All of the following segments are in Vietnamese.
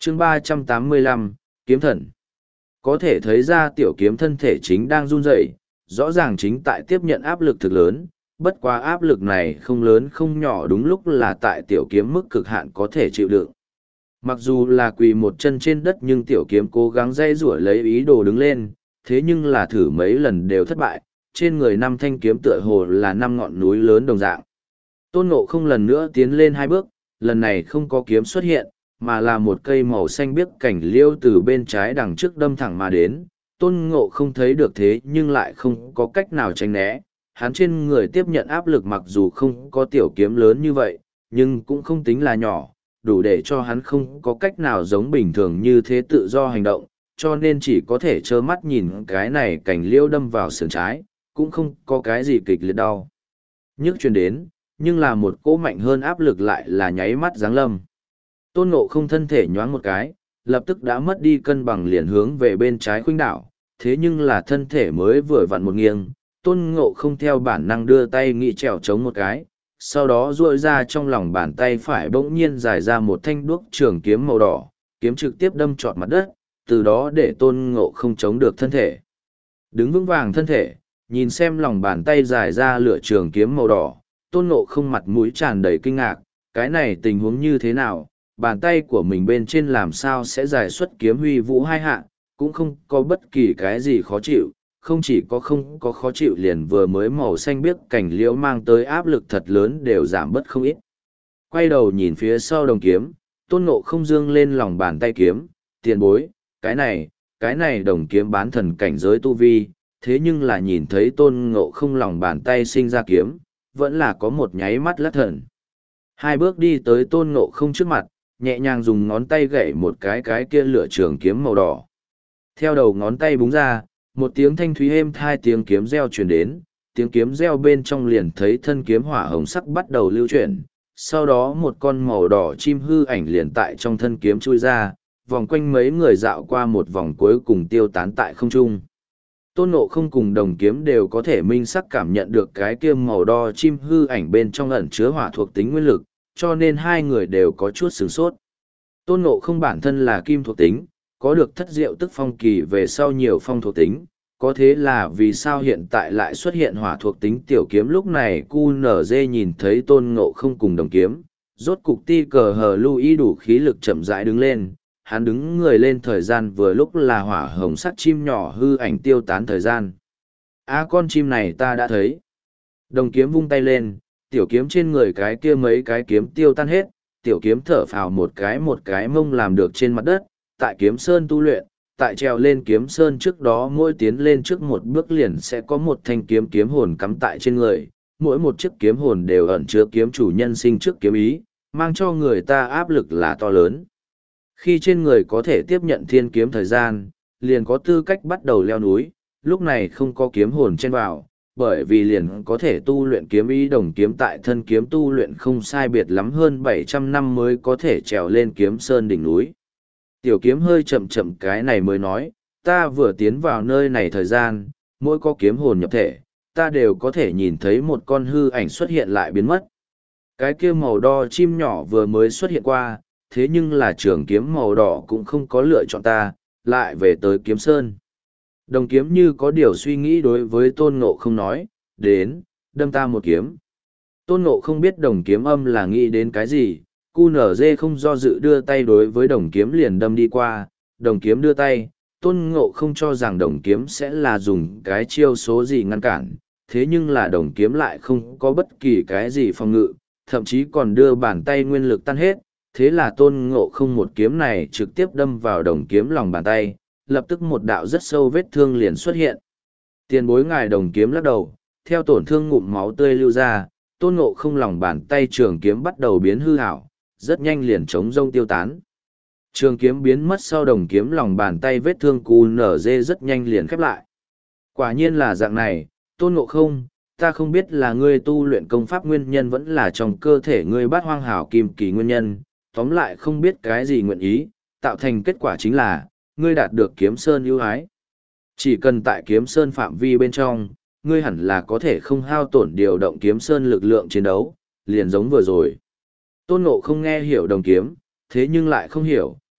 chương 385, kiếm thần. Có thể thấy ra tiểu kiếm thân thể chính đang run rẩy, rõ ràng chính tại tiếp nhận áp lực thực lớn, bất quá áp lực này không lớn không nhỏ, đúng lúc là tại tiểu kiếm mức cực hạn có thể chịu đựng. Mặc dù là quỳ một chân trên đất nhưng tiểu kiếm cố gắng dây rủa lấy ý đồ đứng lên, thế nhưng là thử mấy lần đều thất bại, trên người năm thanh kiếm tựa hồ là năm ngọn núi lớn đồng dạng. Tôn Ngộ không lần nữa tiến lên 2 bước, lần này không có kiếm xuất hiện, mà là một cây màu xanh biếc cảnh liêu từ bên trái đằng trước đâm thẳng mà đến. Tôn Ngộ không thấy được thế nhưng lại không có cách nào tránh né, hắn trên người tiếp nhận áp lực mặc dù không có tiểu kiếm lớn như vậy, nhưng cũng không tính là nhỏ, đủ để cho hắn không có cách nào giống bình thường như thế tự do hành động, cho nên chỉ có thể trơ mắt nhìn cái này cảnh liêu đâm vào sườn trái, cũng không có cái gì kịch liệt đau nhức truyền đến, nhưng là một cỗ mạnh hơn áp lực lại là nháy mắt giáng lâm. Tôn Ngộ không thân thể nhoáng một cái, lập tức đã mất đi cân bằng liền hướng về bên trái khuynh đảo, thế nhưng là thân thể mới vừa vặn một nghiêng, Tôn Ngộ không theo bản năng đưa tay nghị trèo chống một cái, sau đó duỗi ra trong lòng bàn tay phải bỗng nhiên giải ra một thanh đuốc trường kiếm màu đỏ, kiếm trực tiếp đâm trọt mặt đất, từ đó để Tôn Ngộ không chống được thân thể. Đứng vững vàng thân thể, nhìn xem lòng bàn tay giải ra lửa trường kiếm màu đỏ, Tôn Ngộ không mặt mũi tràn đầy kinh ngạc, cái này tình huống như thế nào, bàn tay của mình bên trên làm sao sẽ giải xuất kiếm huy vũ hai hạ, cũng không có bất kỳ cái gì khó chịu, không chỉ có không có khó chịu liền vừa mới màu xanh biếc cảnh liễu mang tới áp lực thật lớn đều giảm bớt không ít. Quay đầu nhìn phía sau đồng kiếm, Tôn Ngộ không dương lên lòng bàn tay kiếm, tiền bối, cái này đồng kiếm bán thần cảnh giới tu vi, thế nhưng là nhìn thấy Tôn Ngộ không lòng bàn tay sinh ra kiếm, vẫn là có một nháy mắt lất thần. 2 bước đi tới Tôn Ngộ không trước mặt, nhẹ nhàng dùng ngón tay gậy một cái kia lửa trường kiếm màu đỏ. Theo đầu ngón tay búng ra, một tiếng thanh thúy êm thai tiếng kiếm reo truyền đến, tiếng kiếm reo bên trong liền thấy thân kiếm hỏa hồng sắc bắt đầu lưu chuyển, sau đó một con màu đỏ chim hư ảnh liền tại trong thân kiếm chui ra, vòng quanh mấy người dạo qua một vòng cuối cùng tiêu tán tại không trung. Tôn Ngộ không cùng đồng kiếm đều có thể minh sắc cảm nhận được cái kia màu đỏ chim hư ảnh bên trong ẩn chứa hỏa thuộc tính nguyên lực, cho nên hai người đều có chút sửng sốt. Tôn Ngộ không bản thân là kim thuộc tính, có được thất diệu tức phong kỳ về sau nhiều phong thuộc tính, có thế là vì sao hiện tại lại xuất hiện hỏa thuộc tính tiểu kiếm. Lúc này QNZ nhìn thấy Tôn Ngộ không cùng đồng kiếm, rốt cục ti cờ hờ lưu ý đủ khí lực chậm rãi đứng lên, hắn đứng người lên thời gian vừa lúc là hỏa hồng sắc chim nhỏ hư ảnh tiêu tán thời gian. Con chim này ta đã thấy. Đồng kiếm vung tay lên, tiểu kiếm trên người cái kia mấy cái kiếm tiêu tan hết, tiểu kiếm thở phào một cái mông làm được trên mặt đất, tại kiếm sơn tu luyện, tại trèo lên kiếm sơn trước đó mỗi tiến lên trước một bước liền sẽ có một thanh kiếm kiếm hồn cắm tại trên người, mỗi một chiếc kiếm hồn đều ẩn chứa kiếm chủ nhân sinh trước kiếm ý, mang cho người ta áp lực là to lớn. Khi trên người có thể tiếp nhận thiên kiếm thời gian, liền có tư cách bắt đầu leo núi, lúc này không có kiếm hồn trên vào, bởi vì liền có thể tu luyện kiếm ý đồng kiếm tại thân kiếm tu luyện không sai biệt lắm hơn 700 năm mới có thể trèo lên kiếm sơn đỉnh núi. Tiểu kiếm hơi chậm chậm cái này mới nói, ta vừa tiến vào nơi này thời gian, mỗi có kiếm hồn nhập thể, ta đều có thể nhìn thấy một con hư ảnh xuất hiện lại biến mất. Cái kia màu đỏ chim nhỏ vừa mới xuất hiện qua, thế nhưng là trường kiếm màu đỏ cũng không có lựa chọn ta, lại về tới kiếm sơn. Đồng kiếm như có điều suy nghĩ đối với Tôn Ngộ không nói, đến, đâm ta một kiếm. Tôn Ngộ không biết đồng kiếm âm là nghĩ đến cái gì, QNZ không do dự đưa tay đối với đồng kiếm liền đâm đi qua, đồng kiếm đưa tay, Tôn Ngộ không cho rằng đồng kiếm sẽ là dùng cái chiêu số gì ngăn cản, thế nhưng là đồng kiếm lại không có bất kỳ cái gì phòng ngự, thậm chí còn đưa bàn tay nguyên lực tan hết, thế là Tôn Ngộ không một kiếm này trực tiếp đâm vào đồng kiếm lòng bàn tay, lập tức một đạo rất sâu vết thương liền xuất hiện. Tiền bối ngài đồng kiếm lắc đầu, theo tổn thương ngụm máu tươi lưu ra, Tôn Ngộ không lòng bàn tay trường kiếm bắt đầu biến hư hảo, rất nhanh liền chống rông tiêu tán. Trường kiếm biến mất sau đồng kiếm lòng bàn tay vết thương QNZ rất nhanh liền khép lại. Quả nhiên là dạng này, Tôn Ngộ không, ta không biết là ngươi tu luyện công pháp nguyên nhân vẫn là trong cơ thể ngươi bát hoang hảo kim kỳ nguyên nhân, tóm lại không biết cái gì nguyện ý, tạo thành kết quả chính là, ngươi đạt được kiếm sơn ưu ái. Chỉ cần tại kiếm sơn phạm vi bên trong, ngươi hẳn là có thể không hao tổn điều động kiếm sơn lực lượng chiến đấu, liền giống vừa rồi. Tôn Ngộ không nghe hiểu đồng kiếm, thế nhưng lại không hiểu,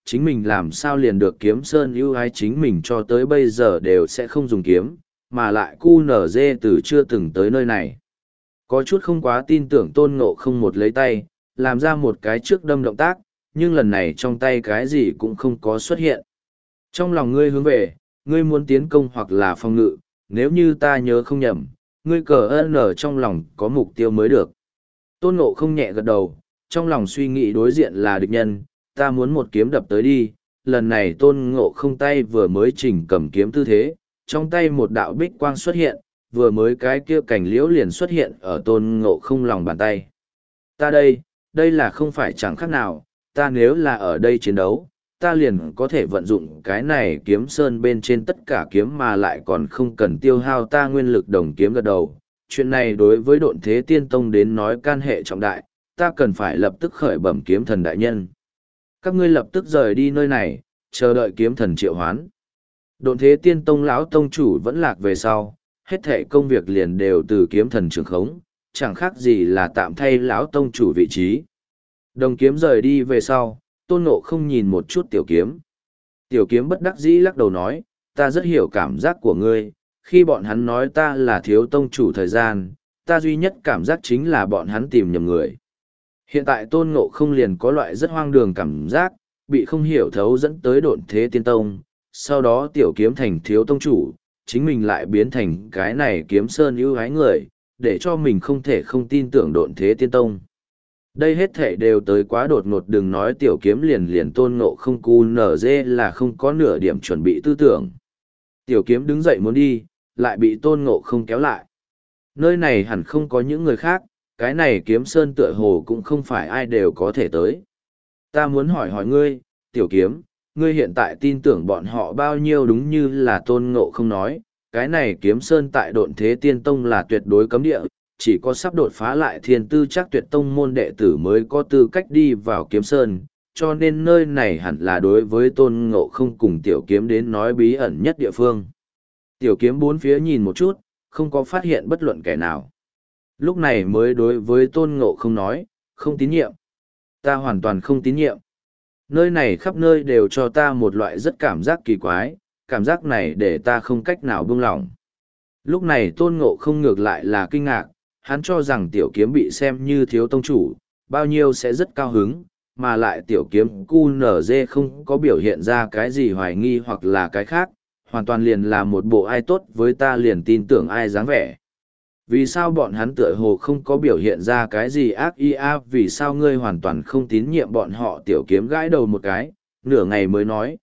chính mình làm sao liền được kiếm sơn ưu ái, chính mình cho tới bây giờ đều sẽ không dùng kiếm, mà lại QNZ từ chưa từng tới nơi này. Có chút không quá tin tưởng Tôn Ngộ Không một lấy tay, làm ra một cái trước đâm động tác, nhưng lần này trong tay cái gì cũng không có xuất hiện. Trong lòng ngươi hướng về, ngươi muốn tiến công hoặc là phòng ngự, nếu như ta nhớ không nhầm, ngươi cờ ơn ở trong lòng có mục tiêu mới được. Tôn Ngộ Không nhẹ gật đầu, trong lòng suy nghĩ đối diện là địch nhân, ta muốn một kiếm đập tới đi. Lần này Tôn Ngộ Không tay vừa mới chỉnh cầm kiếm tư thế, trong tay một đạo bích quang xuất hiện, vừa mới cái kia cành liễu liền xuất hiện ở Tôn Ngộ Không lòng bàn tay. Ta đây là không phải chẳng khác nào, ta nếu là ở đây chiến đấu, ta liền có thể vận dụng cái này kiếm sơn bên trên tất cả kiếm mà lại còn không cần tiêu hao ta nguyên lực đồng kiếm gật đầu. Chuyện này đối với Độn Thế Tiên Tông đến nói can hệ trọng đại, ta cần phải lập tức khởi bẩm kiếm thần đại nhân. Các ngươi lập tức rời đi nơi này, chờ đợi kiếm thần triệu hoán. Độn Thế Tiên Tông lão tông chủ vẫn lạc về sau, hết thệ công việc liền đều từ kiếm thần trường khống, chẳng khác gì là tạm thay lão tông chủ vị trí. Đồng kiếm rời đi về sau, Tôn Ngộ Không nhìn một chút tiểu kiếm. Tiểu kiếm bất đắc dĩ lắc đầu nói, ta rất hiểu cảm giác của ngươi, khi bọn hắn nói ta là thiếu tông chủ thời gian, ta duy nhất cảm giác chính là bọn hắn tìm nhầm người. Hiện tại Tôn Ngộ Không liền có loại rất hoang đường cảm giác, bị không hiểu thấu dẫn tới Độn Thế Tiên Tông, sau đó tiểu kiếm thành thiếu tông chủ, chính mình lại biến thành cái này kiếm sơn ưu ái người, để cho mình không thể không tin tưởng Độn Thế Tiên Tông. Đây hết thể đều tới quá đột ngột, đừng nói tiểu kiếm liền Tôn Ngộ Không cu nở dê là không có nửa điểm chuẩn bị tư tưởng. Tiểu kiếm đứng dậy muốn đi, lại bị Tôn Ngộ Không kéo lại. Nơi này hẳn không có những người khác, cái này kiếm sơn tựa hồ cũng không phải ai đều có thể tới. Ta muốn hỏi hỏi ngươi, tiểu kiếm, ngươi hiện tại tin tưởng bọn họ bao nhiêu? Đúng như là Tôn Ngộ Không nói, cái này kiếm sơn tại Độn Thế Tiên Tông là tuyệt đối cấm địa, chỉ có sắp đột phá lại thiên tư chắc tuyệt tông môn đệ tử mới có tư cách đi vào kiếm sơn, cho nên nơi này hẳn là đối với Tôn Ngộ Không cùng tiểu kiếm đến nói bí ẩn nhất địa phương. Tiểu kiếm bốn phía nhìn một chút, không có phát hiện bất luận kẻ nào. Lúc này mới đối với Tôn Ngộ Không nói, không tín nhiệm. Ta hoàn toàn không tín nhiệm. Nơi này khắp nơi đều cho ta một loại rất cảm giác kỳ quái, cảm giác này để ta không cách nào buông lỏng. Lúc này Tôn Ngộ Không ngược lại là kinh ngạc, hắn cho rằng tiểu kiếm bị xem như thiếu tông chủ, bao nhiêu sẽ rất cao hứng, mà lại tiểu kiếm QNZ không có biểu hiện ra cái gì hoài nghi hoặc là cái khác, hoàn toàn liền là một bộ ai tốt với ta liền tin tưởng ai dáng vẻ. Vì sao bọn hắn tựa hồ không có biểu hiện ra cái gì ác ý vì sao ngươi hoàn toàn không tín nhiệm bọn họ? Tiểu kiếm gãi đầu một cái, nửa ngày mới nói,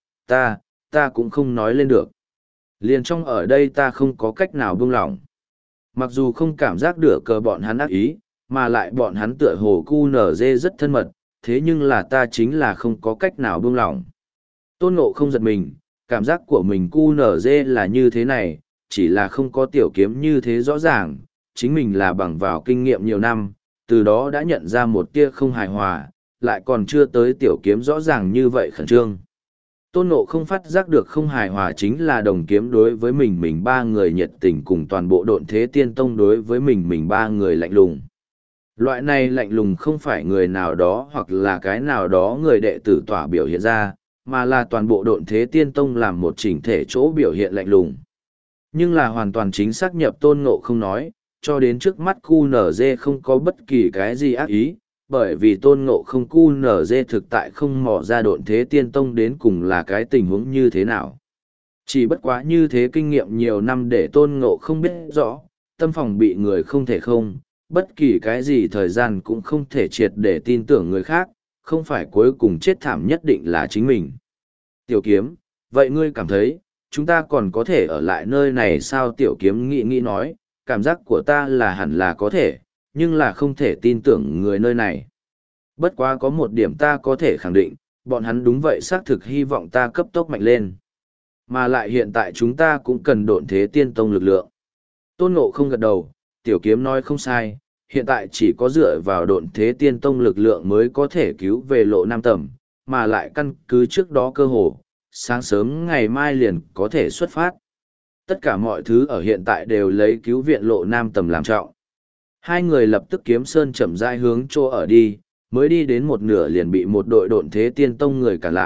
ta cũng không nói lên được. Liền trong ở đây ta không có cách nào buông lỏng. Mặc dù không cảm giác được cờ bọn hắn ác ý, mà lại bọn hắn tựa hồ QNZ rất thân mật, thế nhưng là ta chính là không có cách nào buông lỏng. Tôn Ngộ Không giật mình, cảm giác của mình QNZ là như thế này, chỉ là không có tiểu kiếm như thế rõ ràng, chính mình là bằng vào kinh nghiệm nhiều năm, từ đó đã nhận ra một tia không hài hòa, lại còn chưa tới tiểu kiếm rõ ràng như vậy khẩn trương. Tôn Ngộ Không phát giác được không hài hòa chính là đồng kiếm đối với mình ba người nhiệt tình cùng toàn bộ Độn Thế Tiên Tông đối với mình ba người lạnh lùng. Loại này lạnh lùng không phải người nào đó hoặc là cái nào đó người đệ tử tỏa biểu hiện ra, mà là toàn bộ Độn Thế Tiên Tông làm một chỉnh thể chỗ biểu hiện lạnh lùng. Nhưng là hoàn toàn chính xác nhập Tôn Ngộ Không nói, cho đến trước mắt QNZ không có bất kỳ cái gì ác ý, bởi vì Tôn Ngộ Không QNZ thực tại không mò ra Độn Thế Tiên Tông đến cùng là cái tình huống như thế nào. Chỉ bất quá như thế kinh nghiệm nhiều năm để Tôn Ngộ Không biết rõ, tâm phòng bị người không thể không, bất kỳ cái gì thời gian cũng không thể triệt để tin tưởng người khác, không phải cuối cùng chết thảm nhất định là chính mình. Tiểu kiếm, vậy ngươi cảm thấy, chúng ta còn có thể ở lại nơi này sao? Tiểu kiếm nghĩ nói, cảm giác của ta là hẳn là có thể, nhưng là không thể tin tưởng người nơi này. Bất quá có một điểm ta có thể khẳng định, bọn hắn đúng vậy xác thực hy vọng ta cấp tốc mạnh lên. Mà lại hiện tại chúng ta cũng cần Độn Thế Tiên Tông lực lượng. Tôn Ngộ Không gật đầu, tiểu kiếm nói không sai, hiện tại chỉ có dựa vào Độn Thế Tiên Tông lực lượng mới có thể cứu về Lộ Nam Tầm, mà lại căn cứ trước đó cơ hồ, sáng sớm ngày mai liền có thể xuất phát. Tất cả mọi thứ ở hiện tại đều lấy cứu viện Lộ Nam Tầm làm trọng. Hai người lập tức kiếm sơn chậm rãi hướng chỗ ở đi, mới đi đến một nửa liền bị một đội Độn Thế Tiên Tông người cản lại.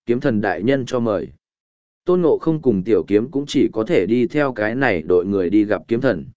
kiếm thần đại nhân cho mời. Tôn Ngộ không cùng tiểu kiếm cũng chỉ có thể đi theo cái này đội người đi gặp kiếm thần.